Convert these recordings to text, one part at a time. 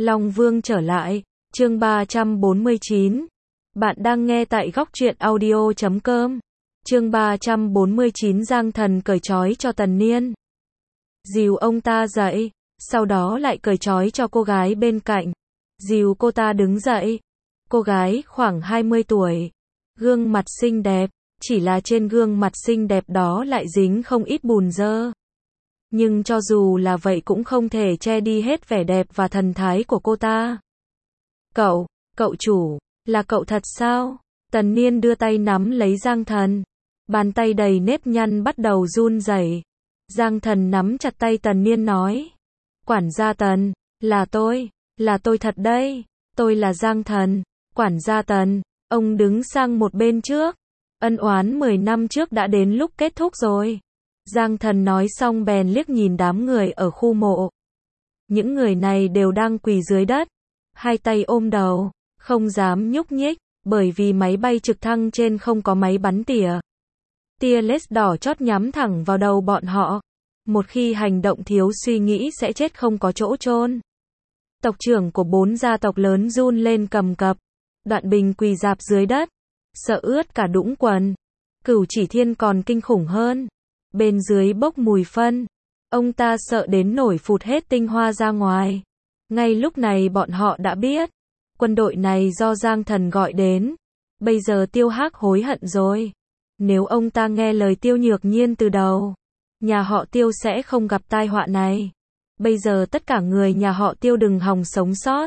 Long Vương trở lại, chương 349. Bạn đang nghe tại góc truyện audio.com. Chương 349 Giang Thần cởi trói cho Tần Niên. Dìu ông ta dậy, sau đó lại cởi trói cho cô gái bên cạnh. Dìu cô ta đứng dậy. Cô gái khoảng 20 tuổi. Gương mặt xinh đẹp, chỉ là trên gương mặt xinh đẹp đó lại dính không ít bùn dơ. Nhưng cho dù là vậy cũng không thể che đi hết vẻ đẹp và thần thái của cô ta. Cậu chủ, là cậu thật sao? Tần Niên đưa tay nắm lấy Giang Thần. Bàn tay đầy nếp nhăn bắt đầu run rẩy. Giang Thần nắm chặt tay Tần Niên nói. Quản gia Tần, là tôi thật đây. Tôi là Giang Thần. Quản gia Tần, ông đứng sang một bên trước. Ân oán 10 năm trước đã đến lúc kết thúc rồi. Giang Thần nói xong bèn liếc nhìn đám người ở khu mộ. Những người này đều đang quỳ dưới đất, hai tay ôm đầu, không dám nhúc nhích, bởi vì máy bay trực thăng trên không có máy bắn tỉa. Tia laser đỏ chót nhắm thẳng vào đầu bọn họ. Một khi hành động thiếu suy nghĩ sẽ chết không có chỗ chôn. Tộc trưởng của 4 gia tộc lớn run lên cầm cập. Đoạn Bình quỳ rạp dưới đất, sợ ướt cả đũng quần. Cửu Chỉ Thiên còn kinh khủng hơn. Bên dưới bốc mùi phân. Ông ta sợ đến nổi phụt hết tinh hoa ra ngoài. Ngay lúc này bọn họ đã biết. Quân đội này do Giang Thần gọi đến. Bây giờ Tiêu Hắc hối hận rồi. Nếu ông ta nghe lời Tiêu Nhược Nhiên từ đầu, nhà họ Tiêu sẽ không gặp tai họa này. Bây giờ tất cả người nhà họ Tiêu đừng hòng sống sót.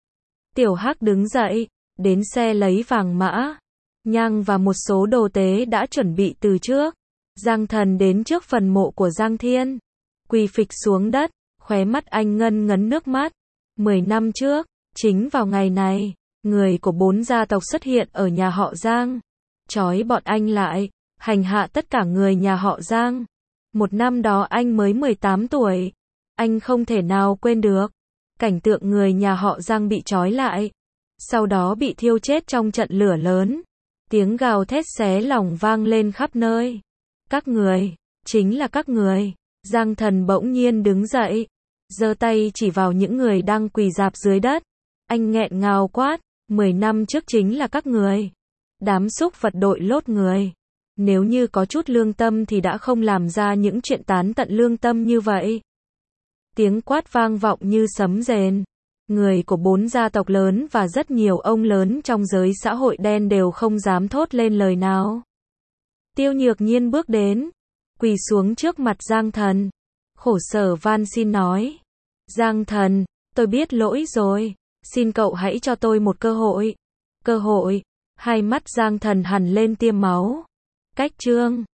Tiểu Hắc đứng dậy, đến xe lấy vàng mã, nhang và một số đồ tế đã chuẩn bị từ trước. Giang Thần đến trước phần mộ của Giang Thiên, quỳ phịch xuống đất, khóe mắt anh ngân ngấn nước mắt. 10 năm trước, chính vào ngày này, người của 4 gia tộc xuất hiện ở nhà họ Giang, trói bọn anh lại, hành hạ tất cả người nhà họ Giang. Một năm đó anh mới 18 tuổi, anh không thể nào quên được cảnh tượng người nhà họ Giang bị trói lại, sau đó bị thiêu chết trong trận lửa lớn. Tiếng gào thét xé lòng vang lên khắp nơi. Các người, chính là các người. Giang Thần bỗng nhiên đứng dậy, giơ tay chỉ vào những người đang quỳ rạp dưới đất. Anh nghẹn ngào quát, 10 năm trước chính là các người. Đám súc vật đội lốt người. Nếu như có chút lương tâm thì đã không làm ra những chuyện tán tận lương tâm như vậy. Tiếng quát vang vọng như sấm rền. Người của 4 gia tộc lớn và rất nhiều ông lớn trong giới xã hội đen đều không dám thốt lên lời nào. Tiêu Nhược Nhiên bước đến, quỳ xuống trước mặt Giang Thần, khổ sở van xin nói. Giang Thần, tôi biết lỗi rồi, xin cậu hãy cho tôi một cơ hội. Cơ hội? Hai mắt Giang Thần hằn lên tia máu. Cách chương